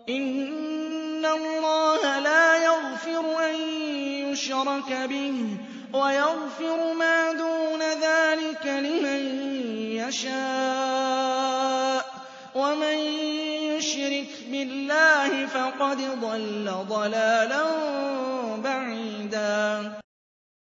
إِنَّ اللَّهَ لَا يَغْفِرُ أَن يُشْرَكَ بِهِ وَيَغْفِرُ مَا دُونَ ذَٰلِكَ لِمَن يَشَاءُ ۚ وَمَن يُشْرِكْ بِاللَّهِ فَقَدْ ضَلَّ ضَلَالًا بَعِيدًا